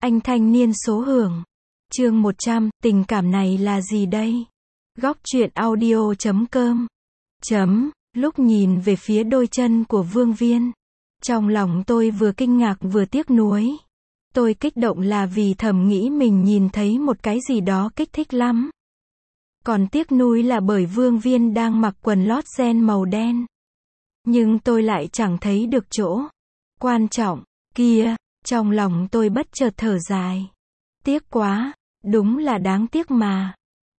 Anh thanh niên số hưởng. Chương 100, tình cảm này là gì đây? Góc truyện audio.com. Lúc nhìn về phía đôi chân của Vương Viên, trong lòng tôi vừa kinh ngạc vừa tiếc nuối. Tôi kích động là vì thầm nghĩ mình nhìn thấy một cái gì đó kích thích lắm. Còn tiếc nuối là bởi Vương Viên đang mặc quần lót ren màu đen. Nhưng tôi lại chẳng thấy được chỗ quan trọng kia. Trong lòng tôi bất chợt thở dài. Tiếc quá, đúng là đáng tiếc mà.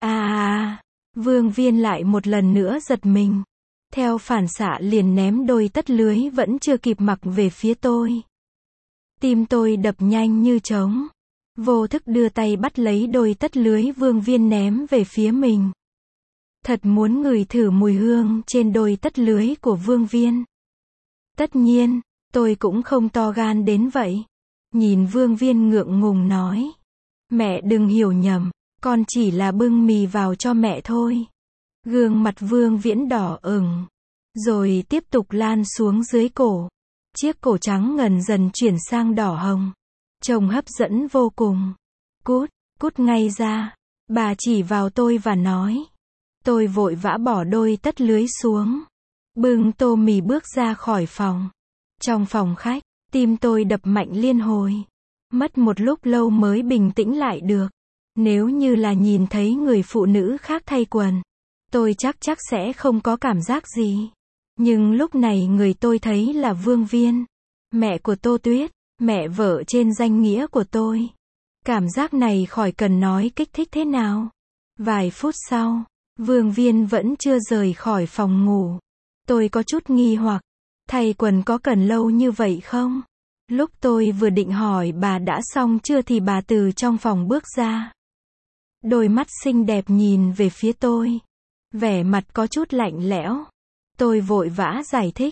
Vương Viên lại một lần nữa giật mình. Theo phản xạ liền ném đôi tất lưới vẫn chưa kịp mặc về phía tôi. Tim tôi đập nhanh như trống. Vô thức đưa tay bắt lấy đôi tất lưới Vương Viên ném về phía mình. Thật muốn ngửi thử mùi hương trên đôi tất lưới của Vương Viên. Tất nhiên, tôi cũng không to gan đến vậy. Nhìn Vương Viên ngượng ngùng nói. Mẹ đừng hiểu nhầm, con chỉ là bưng mì vào cho mẹ thôi. Gương mặt Vương Viễn đỏ ửng. Rồi tiếp tục lan xuống dưới cổ. Chiếc cổ trắng ngần dần chuyển sang đỏ hồng. Trông hấp dẫn vô cùng. Cút ngay ra. Bà chỉ vào tôi và nói. Tôi vội vã bỏ đôi tất lưới xuống. Bưng tô mì bước ra khỏi phòng. Trong phòng khách, tim tôi đập mạnh liên hồi. Mất một lúc lâu mới bình tĩnh lại được. Nếu như là nhìn thấy người phụ nữ khác thay quần, tôi chắc sẽ không có cảm giác gì. Nhưng lúc này người tôi thấy là Vương Viên, mẹ của Tô Tuyết, mẹ vợ trên danh nghĩa của tôi. Cảm giác này khỏi cần nói kích thích thế nào. Vài phút sau, Vương Viên vẫn chưa rời khỏi phòng ngủ. Tôi có chút nghi hoặc, thay quần có cần lâu như vậy không? Lúc tôi vừa định hỏi bà đã xong chưa thì bà từ trong phòng bước ra. Đôi mắt xinh đẹp nhìn về phía tôi. Vẻ mặt có chút lạnh lẽo. Tôi vội vã giải thích.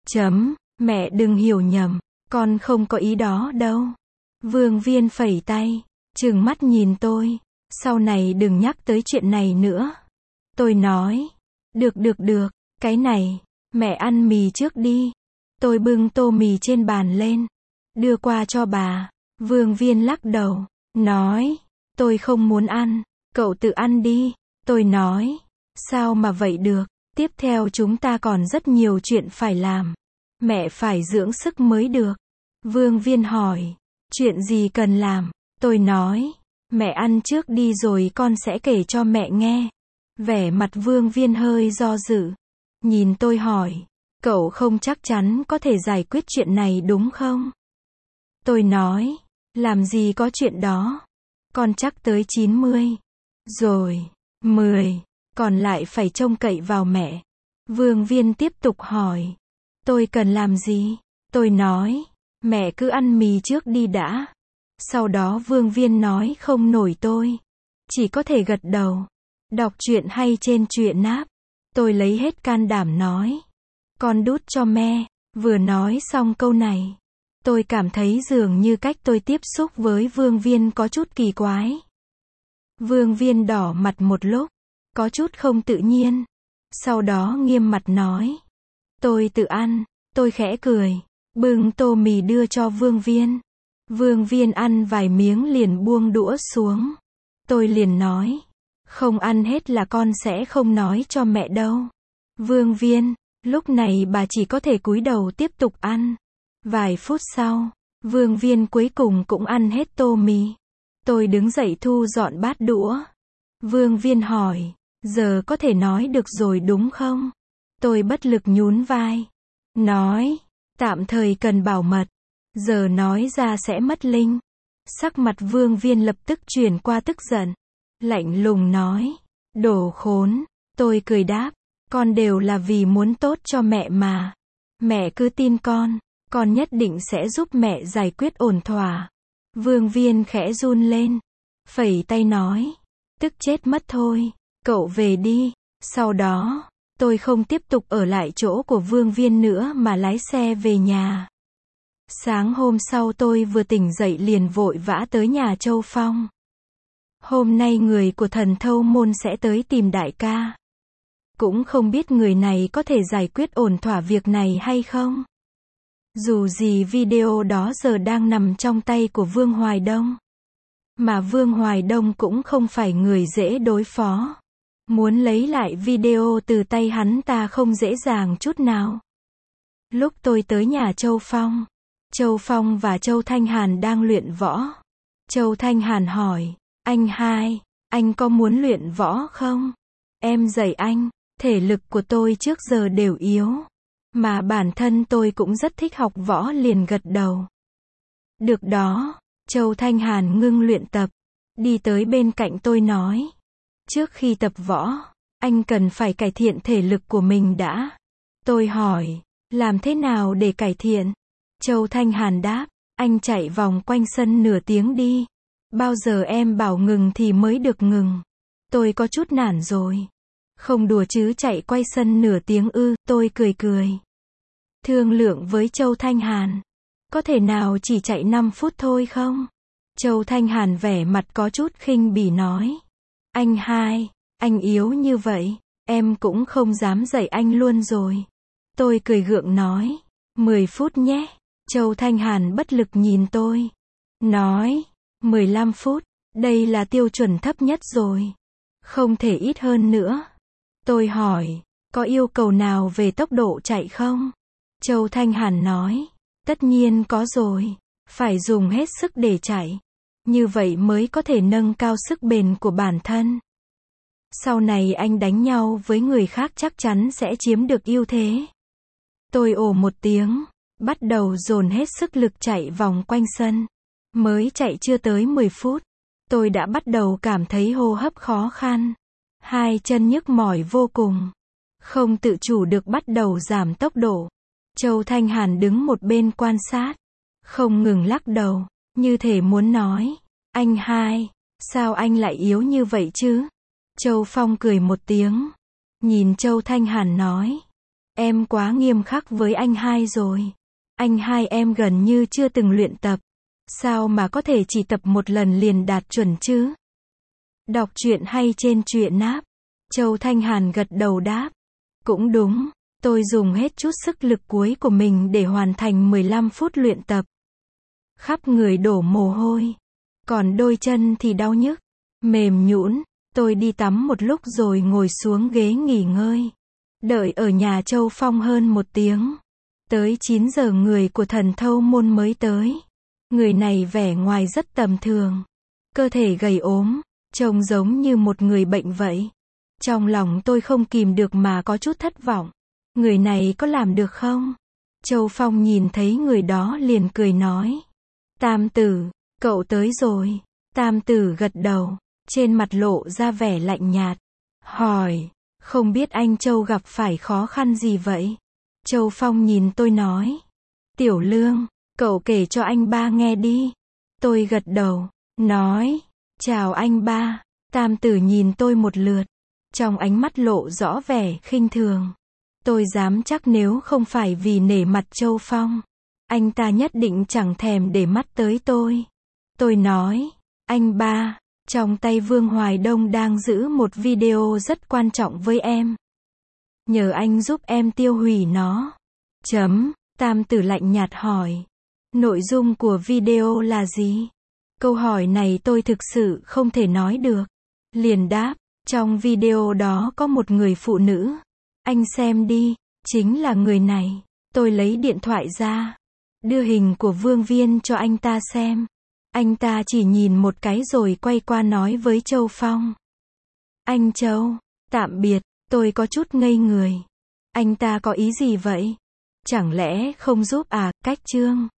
Mẹ đừng hiểu nhầm, con không có ý đó đâu. Vương Viên phẩy tay, trừng mắt nhìn tôi. Sau này đừng nhắc tới chuyện này nữa. Tôi nói. Được, cái này, mẹ ăn mì trước đi. Tôi bưng tô mì trên bàn lên, đưa qua cho bà. Vương Viên lắc đầu, nói. Tôi không muốn ăn, cậu tự ăn đi. Tôi nói. Sao mà vậy được, tiếp theo chúng ta còn rất nhiều chuyện phải làm. Mẹ phải dưỡng sức mới được. Vương Viên hỏi. Chuyện gì cần làm? Tôi nói. Mẹ ăn trước đi rồi con sẽ kể cho mẹ nghe. Vẻ mặt Vương Viên hơi do dự. Nhìn tôi hỏi. Cậu không chắc chắn có thể giải quyết chuyện này đúng không? Tôi nói. Làm gì có chuyện đó. Con chắc tới 90. Rồi. 10. Còn lại phải trông cậy vào mẹ. Vương Viên tiếp tục hỏi. Tôi cần làm gì? Tôi nói. Mẹ cứ ăn mì trước đi đã. Sau đó Vương Viên nói không nổi tôi. Chỉ có thể gật đầu. Đọc truyện hay trên truyện app. Tôi lấy hết can đảm nói. Con đút cho mẹ. Vừa nói xong câu này, tôi cảm thấy dường như cách tôi tiếp xúc với Vương Viên có chút kỳ quái. Vương Viên đỏ mặt một lúc, có chút không tự nhiên. Sau đó nghiêm mặt nói. Tôi tự ăn. Tôi khẽ cười, bưng tô mì đưa cho Vương Viên. Vương Viên ăn vài miếng liền buông đũa xuống. Tôi liền nói. Không ăn hết là con sẽ không nói cho mẹ đâu. Vương Viên, lúc này bà chỉ có thể cúi đầu tiếp tục ăn. Vài phút sau, Vương Viên cuối cùng cũng ăn hết tô mì. Tôi đứng dậy thu dọn bát đũa. Vương Viên hỏi. Giờ có thể nói được rồi đúng không? Tôi bất lực nhún vai. Nói. Tạm thời cần bảo mật. Giờ nói ra sẽ mất linh. Sắc mặt Vương Viên lập tức chuyển qua tức giận. Lạnh lùng nói. Đồ khốn. Tôi cười đáp. Con đều là vì muốn tốt cho mẹ mà. Mẹ cứ tin con nhất định sẽ giúp mẹ giải quyết ổn thỏa. Vương Viên khẽ run lên. Phẩy tay nói. Tức chết mất thôi. Cậu về đi. Sau đó, tôi không tiếp tục ở lại chỗ của Vương Viên nữa mà lái xe về nhà. Sáng hôm sau tôi vừa tỉnh dậy liền vội vã tới nhà Châu Phong. Hôm nay người của Thần Thâu Môn sẽ tới tìm đại ca. Cũng không biết người này có thể giải quyết ổn thỏa việc này hay không. Dù gì video đó giờ đang nằm trong tay của Vương Hoài Đông. Mà Vương Hoài Đông cũng không phải người dễ đối phó. Muốn lấy lại video từ tay hắn ta không dễ dàng chút nào. Lúc tôi tới nhà Châu Phong và Châu Thanh Hàn đang luyện võ. Châu Thanh Hàn hỏi, anh hai, anh có muốn luyện võ không? Em dạy anh, thể lực của tôi trước giờ đều yếu. Mà bản thân tôi cũng rất thích học võ liền gật đầu. Được đó, Châu Thanh Hàn ngưng luyện tập, đi tới bên cạnh tôi nói. Trước khi tập võ, anh cần phải cải thiện thể lực của mình đã. Tôi hỏi, làm thế nào để cải thiện? Châu Thanh Hàn đáp, anh chạy vòng quanh sân nửa tiếng đi. Bao giờ em bảo ngừng thì mới được ngừng. Tôi có chút nản rồi. Không đùa chứ, chạy quay sân nửa tiếng ư? Tôi cười. Thương lượng với Châu Thanh Hàn. Có thể nào chỉ chạy 5 phút thôi không? Châu Thanh Hàn vẻ mặt có chút khinh bỉ nói. Anh hai, anh yếu như vậy, em cũng không dám dạy anh luôn rồi. Tôi cười gượng nói. 10 phút nhé. Châu Thanh Hàn bất lực nhìn tôi. Nói. 15 phút. Đây là tiêu chuẩn thấp nhất rồi. Không thể ít hơn nữa. Tôi hỏi. Có yêu cầu nào về tốc độ chạy không? Châu Thanh Hàn nói. Tất nhiên có rồi. Phải dùng hết sức để chạy. Như vậy mới có thể nâng cao sức bền của bản thân. Sau này anh đánh nhau với người khác chắc chắn sẽ chiếm được ưu thế. Tôi ồ một tiếng. Bắt đầu dồn hết sức lực chạy vòng quanh sân. Mới chạy chưa tới 10 phút. Tôi đã bắt đầu cảm thấy hô hấp khó khăn. Hai chân nhức mỏi vô cùng. Không tự chủ được bắt đầu giảm tốc độ. Châu Thanh Hàn đứng một bên quan sát. Không ngừng lắc đầu. Như thể muốn nói. Anh hai, sao anh lại yếu như vậy chứ? Châu Phong cười một tiếng. Nhìn Châu Thanh Hàn nói. Em quá nghiêm khắc với anh hai rồi. Anh hai em gần như chưa từng luyện tập. Sao mà có thể chỉ tập một lần liền đạt chuẩn chứ? Đọc truyện hay trên truyện app. Châu Thanh Hàn gật đầu đáp. Cũng đúng, tôi dùng hết chút sức lực cuối của mình để hoàn thành 15 phút luyện tập. Khắp người đổ mồ hôi. Còn đôi chân thì đau nhức, mềm nhũn. Tôi đi tắm một lúc rồi ngồi xuống ghế nghỉ ngơi. Đợi ở nhà Châu Phong hơn 1 tiếng. Tới 9 giờ người của Thần Thâu Môn mới tới. Người này vẻ ngoài rất tầm thường. Cơ thể gầy ốm, trông giống như một người bệnh vậy. Trong lòng tôi không kìm được mà có chút thất vọng. Người này có làm được không? Châu Phong nhìn thấy người đó liền cười nói. Tam tử, cậu tới rồi. Tam tử gật đầu, trên mặt lộ ra vẻ lạnh nhạt. Hỏi, không biết anh Châu gặp phải khó khăn gì vậy? Châu Phong nhìn tôi nói. Tiểu Lương, cậu kể cho anh ba nghe đi. Tôi gật đầu, nói. Chào anh ba. Tam tử nhìn tôi một lượt. Trong ánh mắt lộ rõ vẻ khinh thường. Tôi dám chắc nếu không phải vì nể mặt Châu Phong, anh ta nhất định chẳng thèm để mắt tới tôi. Tôi nói, anh ba, trong tay Vương Hoài Đông đang giữ một video rất quan trọng với em. Nhờ anh giúp em tiêu hủy nó. Tam tử lạnh nhạt hỏi. Nội dung của video là gì? Câu hỏi này tôi thực sự không thể nói được. Liền đáp, trong video đó có một người phụ nữ. Anh xem đi, chính là người này. Tôi lấy điện thoại ra, đưa hình của Vương Viên cho anh ta xem. Anh ta chỉ nhìn một cái rồi quay qua nói với Châu Phong. Anh Châu, tạm biệt. Tôi có chút ngây người. Anh ta có ý gì vậy? Chẳng lẽ không giúp à? Cách chương